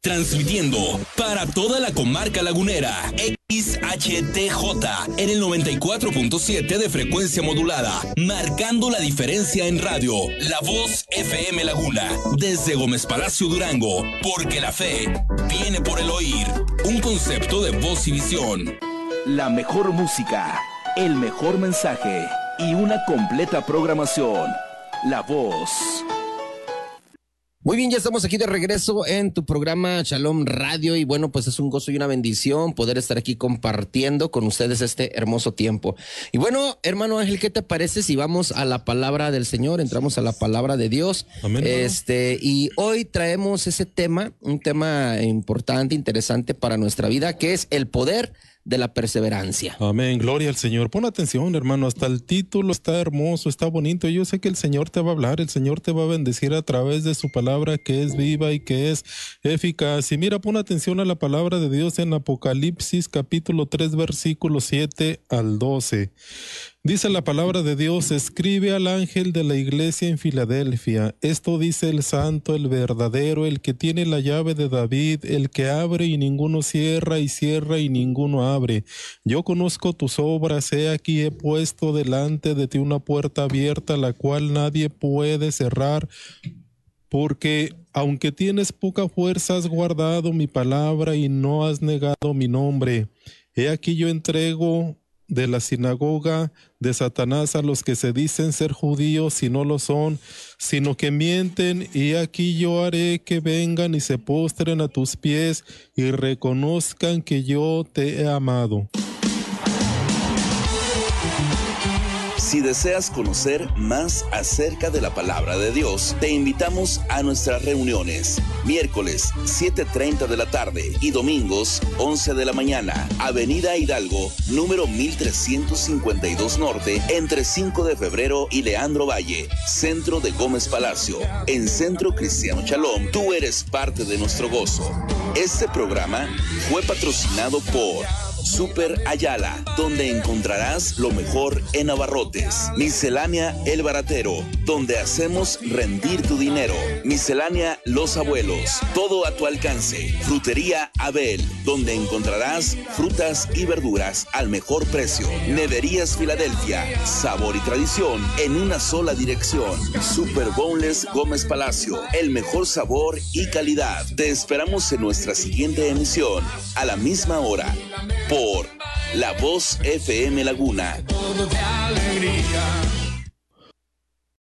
transmitiendo para toda la comarca lagunera. XHTJ en el 94.7 de frecuencia modulada, marcando la diferencia en radio. La Voz FM Laguna, desde Gómez Palacio, Durango, porque la fe viene por el oír. Un concepto de Voz y Visión. La mejor música, el mejor mensaje y una completa programación. La Voz. Muy bien, ya estamos aquí de regreso en tu programa Shalom Radio y bueno, pues es un gozo y una bendición poder estar aquí compartiendo con ustedes este hermoso tiempo. Y bueno, hermano Ángel, ¿qué te parece si vamos a la palabra del Señor? Entramos a la palabra de Dios. Amén. Y hoy traemos ese tema, un tema importante, interesante para nuestra vida, que es el poder de la perseverancia. Amén, gloria al Señor. Pon atención, hermano, hasta el título está hermoso, está bonito. Yo sé que el Señor te va a hablar, el Señor te va a bendecir a través de su palabra que es viva y que es eficaz. Y mira, pon atención a la palabra de Dios en Apocalipsis capítulo 3 versículos 7 al 12. Dice la palabra de Dios: escribe al ángel de la iglesia en Filadelfia, esto dice el santo, el verdadero, el que tiene la llave de David, el que abre y ninguno cierra, y cierra y ninguno abre. Yo conozco tus obras, he aquí he puesto delante de ti una puerta abierta, la cual nadie puede cerrar, porque aunque tienes poca fuerza, has guardado mi palabra y no has negado mi nombre. He aquí yo entrego de la sinagoga de Satanás a los que se dicen ser judíos y no lo son, sino que mienten, y aquí yo haré que vengan y se postren a tus pies y reconozcan que yo te he amado. Si deseas conocer más acerca de la palabra de Dios, te invitamos a nuestras reuniones. Miércoles 7:30 de la tarde y domingos 11 de la mañana. Avenida Hidalgo, número 1352 Norte, entre 5 de febrero y Leandro Valle, centro de Gómez Palacio. En Centro Cristiano Shalom, tú eres parte de nuestro gozo. Este programa fue patrocinado por Super Ayala, donde encontrarás lo mejor en abarrotes. Miscelánea El Baratero, donde hacemos rendir tu dinero. Miscelánea Los Abuelos, todo a tu alcance. Frutería Abel, donde encontrarás frutas y verduras al mejor precio. Neverías Filadelfia, sabor y tradición en una sola dirección. Super Boneless Gómez Palacio, el mejor sabor y calidad. Te esperamos en nuestra siguiente emisión, a la misma hora, por La Voz FM Laguna. Todo de alegría.